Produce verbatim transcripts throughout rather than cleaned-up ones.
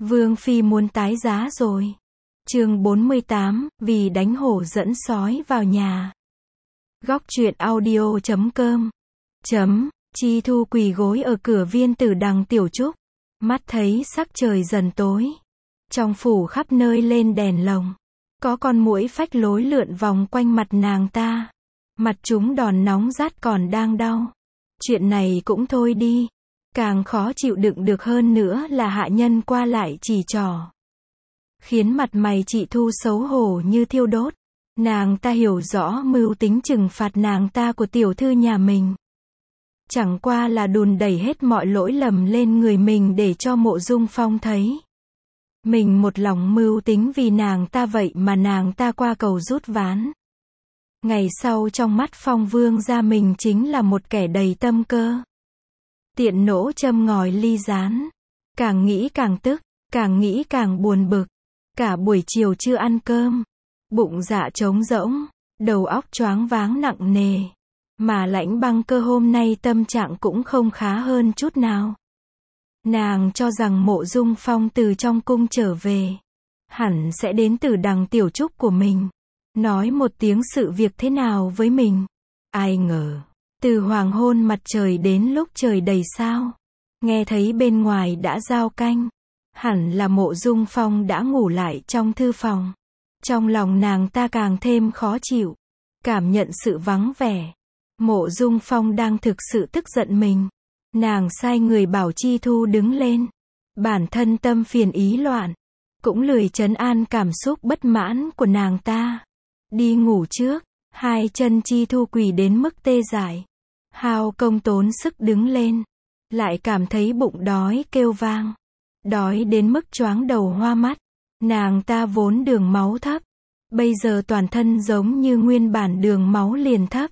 Vương Phi muốn tái giá rồi. Chương bốn mươi tám, vì đánh hổ dẫn sói vào nhà. Góc truyện audio chấm com. Chấm, Chi Thu quỳ gối ở cửa viên tử đằng tiểu trúc. Mắt thấy sắc trời dần tối. Trong phủ khắp nơi lên đèn lồng. Có con muỗi phách lối lượn vòng quanh mặt nàng ta. Mặt chúng đòn nóng rát còn đang đau. Chuyện này cũng thôi đi. Càng khó chịu đựng được hơn nữa là hạ nhân qua lại chỉ trỏ. Khiến mặt mày chị Thu xấu hổ như thiêu đốt. Nàng ta hiểu rõ mưu tính trừng phạt nàng ta của tiểu thư nhà mình. Chẳng qua là đùn đẩy hết mọi lỗi lầm lên người mình để cho Mộ Dung Phong thấy. Mình một lòng mưu tính vì nàng ta vậy mà nàng ta qua cầu rút ván. Ngày sau trong mắt Phong Vương gia mình chính là một kẻ đầy tâm cơ. Tiện nỗ châm ngòi ly gián. Càng nghĩ càng tức, càng nghĩ càng buồn bực. Cả buổi chiều chưa ăn cơm. Bụng dạ trống rỗng, đầu óc choáng váng nặng nề. Mà Lãnh Băng Cơ hôm nay tâm trạng cũng không khá hơn chút nào. Nàng cho rằng Mộ Dung Phong từ trong cung trở về. Hẳn sẽ đến từ đằng tiểu trúc của mình. Nói một tiếng sự việc thế nào với mình. Ai ngờ, từ hoàng hôn mặt trời đến lúc trời đầy sao. Nghe thấy bên ngoài đã giao canh. Hẳn là Mộ Dung Phong đã ngủ lại trong thư phòng. Trong lòng nàng ta càng thêm khó chịu. Cảm nhận sự vắng vẻ. Mộ Dung Phong đang thực sự tức giận mình. Nàng sai người bảo Chi Thu đứng lên. Bản thân tâm phiền ý loạn. Cũng lười trấn an cảm xúc bất mãn của nàng ta. Đi ngủ trước. Hai chân Chi Thu quỳ đến mức tê dại. Hao công tốn sức đứng lên. Lại cảm thấy bụng đói kêu vang. Đói đến mức choáng đầu hoa mắt. Nàng ta vốn đường máu thấp. Bây giờ toàn thân giống như nguyên bản đường máu liền thấp.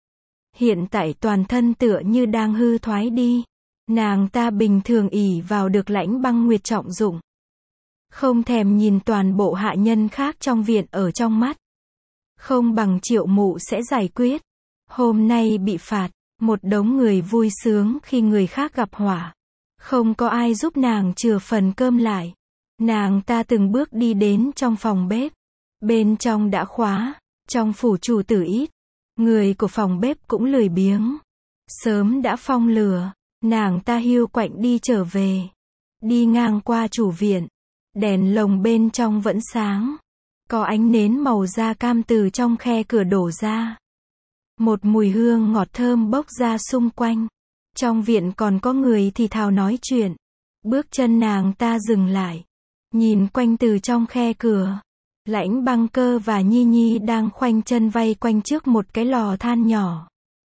Hiện tại toàn thân tựa như đang hư thoái đi. Nàng ta bình thường ỷ vào được Lãnh Băng Nguyệt trọng dụng. Không thèm nhìn toàn bộ hạ nhân khác trong viện ở trong mắt. Không bằng Triệu Mụ sẽ giải quyết. Hôm nay bị phạt. Một đống người vui sướng khi người khác gặp họa. Không có ai giúp nàng chừa phần cơm lại. Nàng ta từng bước đi đến trong phòng bếp. Bên trong đã khóa. Trong phủ chủ tử ít. Người của phòng bếp cũng lười biếng. Sớm đã phong lửa. Nàng ta hiu quạnh đi trở về. Đi ngang qua chủ viện. Đèn lồng bên trong vẫn sáng. Có ánh nến màu da cam từ trong khe cửa đổ ra. Một mùi hương ngọt thơm bốc ra xung quanh. Trong viện còn có người thì thào nói chuyện. Bước chân nàng ta dừng lại. Nhìn quanh từ trong khe cửa. Lãnh Băng Cơ và Nhi Nhi đang khoanh chân vây quanh trước một cái lò than nhỏ.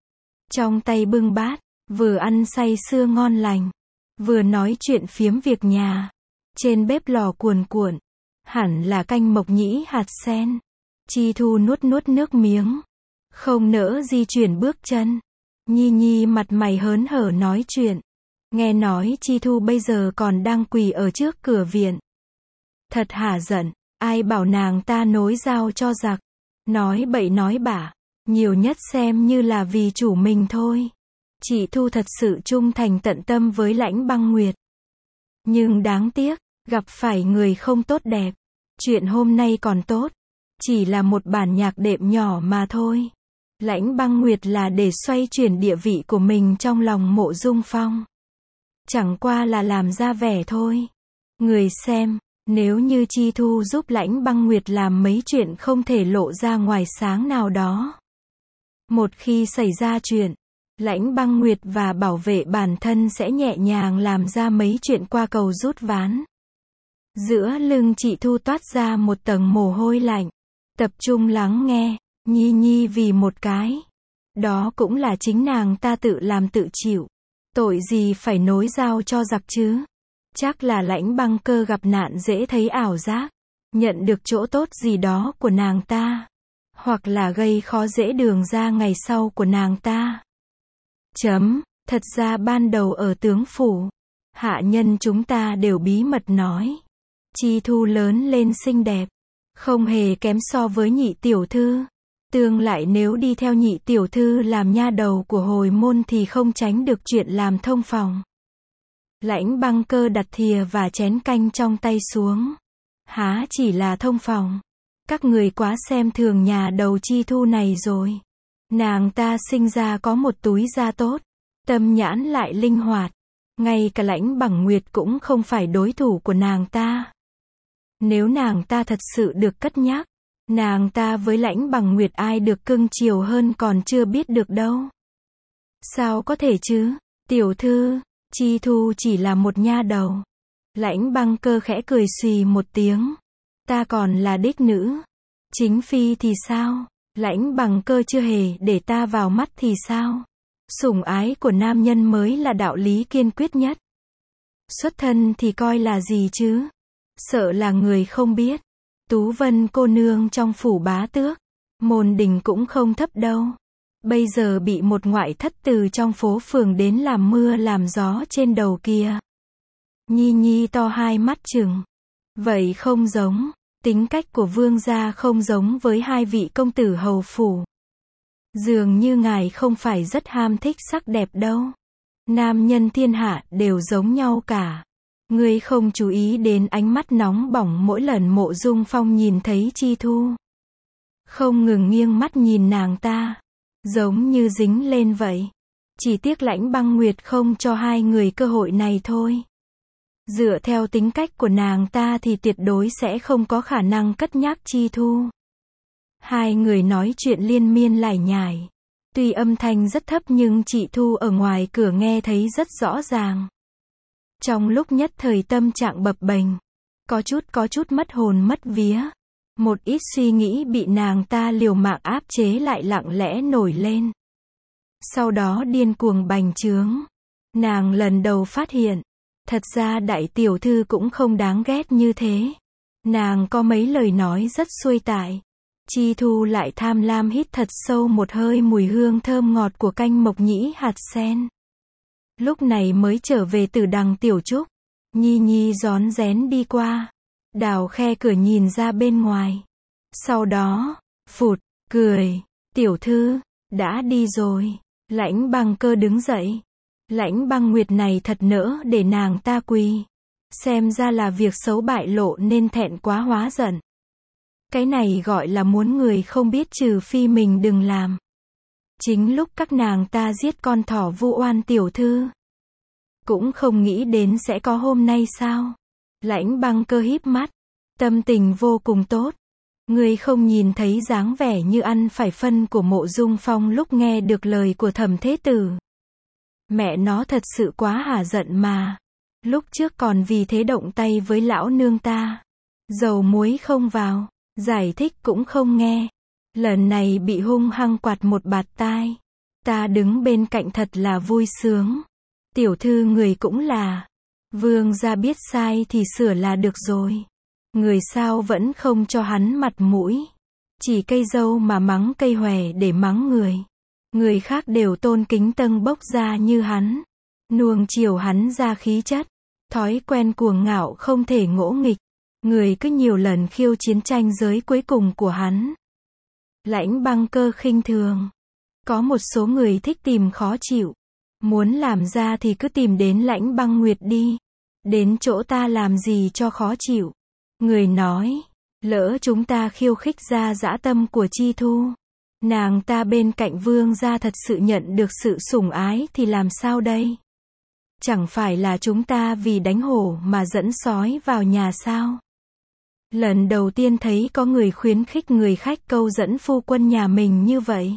Trong tay bưng bát, vừa ăn say sưa ngon lành. Vừa nói chuyện phiếm việc nhà. Trên bếp lò cuồn cuộn. Hẳn là canh mộc nhĩ hạt sen. Chi Thu nuốt nuốt nước miếng. Không nỡ di chuyển bước chân. Nhi Nhi mặt mày hớn hở nói chuyện. Nghe nói Chi Thu bây giờ còn đang quỳ ở trước cửa viện. Thật hả giận, ai bảo nàng ta nối dao cho giặc. Nói bậy nói bạ. Nhiều nhất xem như là vì chủ mình thôi. Chị Thu thật sự trung thành tận tâm với Lãnh Băng Nguyệt. Nhưng đáng tiếc, gặp phải người không tốt đẹp. Chuyện hôm nay còn tốt. Chỉ là một bản nhạc đệm nhỏ mà thôi. Lãnh Băng Nguyệt là để xoay chuyển địa vị của mình trong lòng Mộ Dung Phong. Chẳng qua là làm ra vẻ thôi. Người xem, nếu như Chi Thu giúp Lãnh Băng Nguyệt làm mấy chuyện không thể lộ ra ngoài sáng nào đó. Một khi xảy ra chuyện, Lãnh Băng Nguyệt và bảo vệ bản thân sẽ nhẹ nhàng làm ra mấy chuyện qua cầu rút ván. Giữa lưng chị Thu toát ra một tầng mồ hôi lạnh. Tập trung lắng nghe. Nhi Nhi vì một cái. Đó cũng là chính nàng ta tự làm tự chịu. Tội gì phải nối dao cho giặc chứ. Chắc là Lãnh Băng Cơ gặp nạn dễ thấy ảo giác. Nhận được chỗ tốt gì đó của nàng ta. Hoặc là gây khó dễ đường ra ngày sau của nàng ta. Chấm, thật ra ban đầu ở tướng phủ. Hạ nhân chúng ta đều bí mật nói. Chi Thu lớn lên xinh đẹp. Không hề kém so với nhị tiểu thư. Tương lại nếu đi theo nhị tiểu thư làm nha đầu của hồi môn thì không tránh được chuyện làm thông phòng. Lãnh Băng Cơ đặt thìa và chén canh trong tay xuống. Há chỉ là thông phòng. Các người quá xem thường nhà đầu Chi Thu này rồi. Nàng ta sinh ra có một túi da tốt, tâm nhãn lại linh hoạt. Ngay cả Lãnh Bằng Nguyệt cũng không phải đối thủ của nàng ta. Nếu nàng ta thật sự được cất nhắc, nàng ta với Lãnh Bằng Nguyệt ai được cưng chiều hơn còn chưa biết được đâu. Sao có thể chứ? Tiểu thư, Chi Thu chỉ là một nha đầu. Lãnh Băng Cơ khẽ cười xùy một tiếng. Ta còn là đích nữ. Chính phi thì sao? Lãnh Bằng Cơ chưa hề để ta vào mắt thì sao? Sủng ái của nam nhân mới là đạo lý kiên quyết nhất. Xuất thân thì coi là gì chứ? Sợ là người không biết. Tú Vân cô nương trong phủ bá tước, môn đình cũng không thấp đâu. Bây giờ bị một ngoại thất từ trong phố phường đến làm mưa làm gió trên đầu kia. Nhi Nhi to hai mắt trừng. Vậy không giống, tính cách của vương gia không giống với hai vị công tử hầu phủ. Dường như ngài không phải rất ham thích sắc đẹp đâu. Nam nhân thiên hạ đều giống nhau cả. Ngươi không chú ý đến ánh mắt nóng bỏng mỗi lần Mộ Dung Phong nhìn thấy Chi Thu. Không ngừng nghiêng mắt nhìn nàng ta. Giống như dính lên vậy. Chỉ tiếc Lãnh Băng Nguyệt không cho hai người cơ hội này thôi. Dựa theo tính cách của nàng ta thì tuyệt đối sẽ không có khả năng cất nhắc Chi Thu. Hai người nói chuyện liên miên lải nhải. Tuy âm thanh rất thấp nhưng chị Thu ở ngoài cửa nghe thấy rất rõ ràng. Trong lúc nhất thời tâm trạng bập bềnh, có chút có chút mất hồn mất vía. Một ít suy nghĩ bị nàng ta liều mạng áp chế lại lặng lẽ nổi lên. Sau đó điên cuồng bành trướng. Nàng lần đầu phát hiện, thật ra đại tiểu thư cũng không đáng ghét như thế. Nàng có mấy lời nói rất xuôi tại. Chi Thu lại tham lam hít thật sâu một hơi mùi hương thơm ngọt của canh mộc nhĩ hạt sen. Lúc này mới trở về từ đằng Tiểu Trúc. Nhi Nhi rón rén đi qua, đào khe cửa nhìn ra bên ngoài. Sau đó, phụt, cười, tiểu thư, đã đi rồi. Lãnh Băng Cơ đứng dậy. Lãnh Băng Nguyệt này thật nỡ để nàng ta quỳ. Xem ra là việc xấu bại lộ nên thẹn quá hóa giận. Cái này gọi là muốn người không biết trừ phi mình đừng làm. Chính lúc các nàng ta giết con thỏ vu oan tiểu thư. Cũng không nghĩ đến sẽ có hôm nay sao. Lãnh Băng Cơ híp mắt. Tâm tình vô cùng tốt. Người không nhìn thấy dáng vẻ như ăn phải phân của Mộ Dung Phong lúc nghe được lời của Thẩm Thế Tử. Mẹ nó thật sự quá hả giận mà. Lúc trước còn vì thế động tay với lão nương ta. Dầu muối không vào. Giải thích cũng không nghe. Lần này bị hung hăng quạt một bạt tai. Ta đứng bên cạnh thật là vui sướng. Tiểu thư người cũng là. Vương gia biết sai thì sửa là được rồi. Người sao vẫn không cho hắn mặt mũi. Chỉ cây dâu mà mắng cây hòe để mắng người. Người khác đều tôn kính tâng bốc ra như hắn. Nuông chiều hắn ra khí chất. Thói quen cuồng ngạo không thể ngỗ nghịch. Người cứ nhiều lần khiêu chiến tranh giới cuối cùng của hắn. Lãnh Băng Cơ khinh thường. Có một số người thích tìm khó chịu. Muốn làm ra thì cứ tìm đến Lãnh Băng Nguyệt đi. Đến chỗ ta làm gì cho khó chịu. Người nói, lỡ chúng ta khiêu khích ra dã tâm của Chi Thu. Nàng ta bên cạnh vương gia thật sự nhận được sự sủng ái thì làm sao đây? Chẳng phải là chúng ta vì đánh hổ mà dẫn sói vào nhà sao? Lần đầu tiên thấy có người khuyến khích người khách câu dẫn phu quân nhà mình như vậy.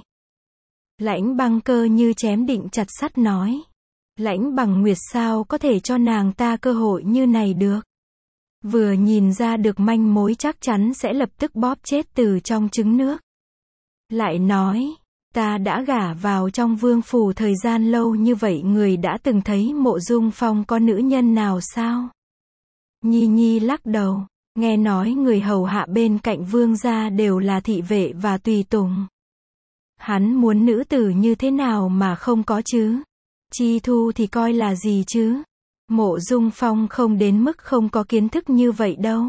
Lãnh Băng Cơ như chém định chặt sắt nói. Lãnh Bằng Nguyệt sao có thể cho nàng ta cơ hội như này được. Vừa nhìn ra được manh mối chắc chắn sẽ lập tức bóp chết từ trong trứng nước. Lại nói, ta đã gả vào trong vương phủ thời gian lâu như vậy người đã từng thấy Mộ Dung Phong có nữ nhân nào sao? Nhi Nhi lắc đầu, nghe nói người hầu hạ bên cạnh vương gia đều là thị vệ và tùy tùng. Hắn muốn nữ tử như thế nào mà không có chứ? Chi Thu thì coi là gì chứ? Mộ Dung Phong không đến mức không có kiến thức như vậy đâu.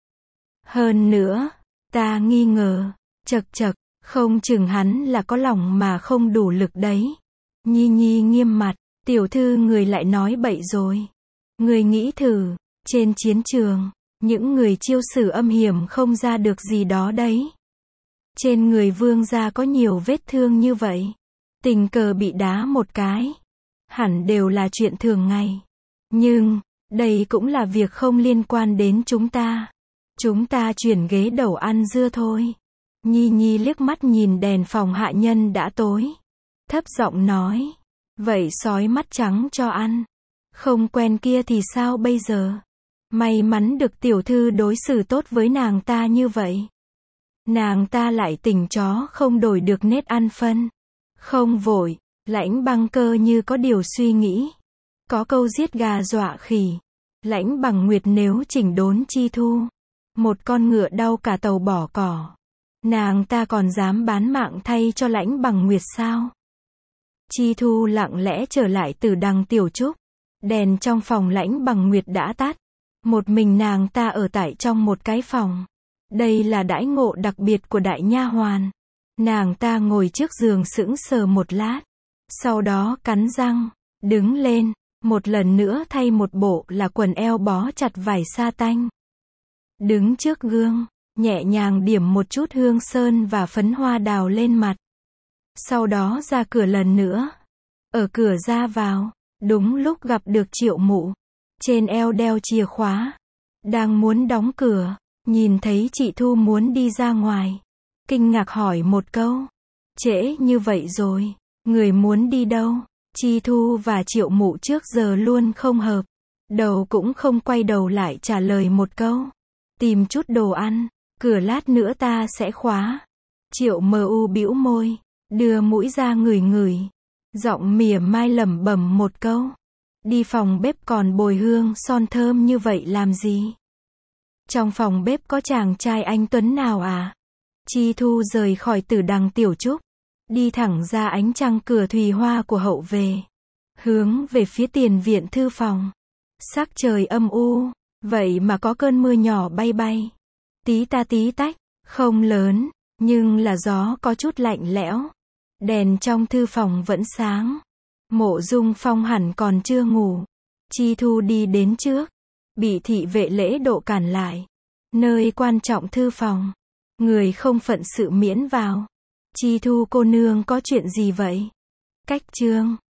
Hơn nữa, ta nghi ngờ, chật chật, không chừng hắn là có lòng mà không đủ lực đấy. Nhi Nhi nghiêm mặt, tiểu thư người lại nói bậy rồi. Người nghĩ thử, trên chiến trường, những người chiêu sử âm hiểm không ra được gì đó đấy. Trên người vương gia có nhiều vết thương như vậy. Tình cờ bị đá một cái. Hẳn đều là chuyện thường ngày. Nhưng, đây cũng là việc không liên quan đến chúng ta. Chúng ta chuyển ghế đầu ăn dưa thôi. Nhi Nhi liếc mắt nhìn đèn phòng hạ nhân đã tối. Thấp giọng nói. Vậy sói mắt trắng cho ăn. Không quen kia thì sao bây giờ? May mắn được tiểu thư đối xử tốt với nàng ta như vậy. Nàng ta lại tỉnh chó không đổi được nết ăn phân. Không vội, Lãnh Băng Cơ như có điều suy nghĩ. Có câu giết gà dọa khỉ. Lãnh Bằng Nguyệt nếu chỉnh đốn Chi Thu. Một con ngựa đau cả tàu bỏ cỏ. Nàng ta còn dám bán mạng thay cho Lãnh Bằng Nguyệt sao? Chi Thu lặng lẽ trở lại từ đằng tiểu trúc. Đèn trong phòng Lãnh Bằng Nguyệt đã tắt. Một mình nàng ta ở tại trong một cái phòng. Đây là đãi ngộ đặc biệt của đại nha hoàn. Nàng ta ngồi trước giường sững sờ một lát. Sau đó cắn răng, đứng lên, một lần nữa thay một bộ là quần eo bó chặt vải sa tanh. Đứng trước gương, nhẹ nhàng điểm một chút hương sơn và phấn hoa đào lên mặt. Sau đó ra cửa lần nữa. Ở cửa ra vào, đúng lúc gặp được Triệu Mụ. Trên eo đeo chìa khóa. Đang muốn đóng cửa, nhìn thấy chị Thu muốn đi ra ngoài. Kinh ngạc hỏi một câu. Trễ như vậy rồi, người muốn đi đâu? Chi Thu và Triệu Mụ trước giờ luôn không hợp. Đầu cũng không quay đầu lại trả lời một câu. Tìm chút đồ ăn, cửa lát nữa ta sẽ khóa. Triệu mờ u bĩu môi, đưa mũi ra ngửi ngửi. Giọng mỉa mai lẩm bẩm một câu. Đi phòng bếp còn bồi hương son thơm như vậy làm gì? Trong phòng bếp có chàng trai anh tuấn nào à? Chi Thu rời khỏi tử đằng tiểu trúc. Đi thẳng ra ánh trăng cửa thùy hoa của hậu về. Hướng về phía tiền viện thư phòng. Sắc trời âm u. Vậy mà có cơn mưa nhỏ bay bay. Tí ta tí tách. Không lớn. Nhưng là gió có chút lạnh lẽo. Đèn trong thư phòng vẫn sáng. Mộ Dung Phong hẳn còn chưa ngủ. Chi Thu đi đến trước. Bị thị vệ lễ độ cản lại. Nơi quan trọng thư phòng. Người không phận sự miễn vào. Chi Thu cô nương có chuyện gì vậy? Cách chương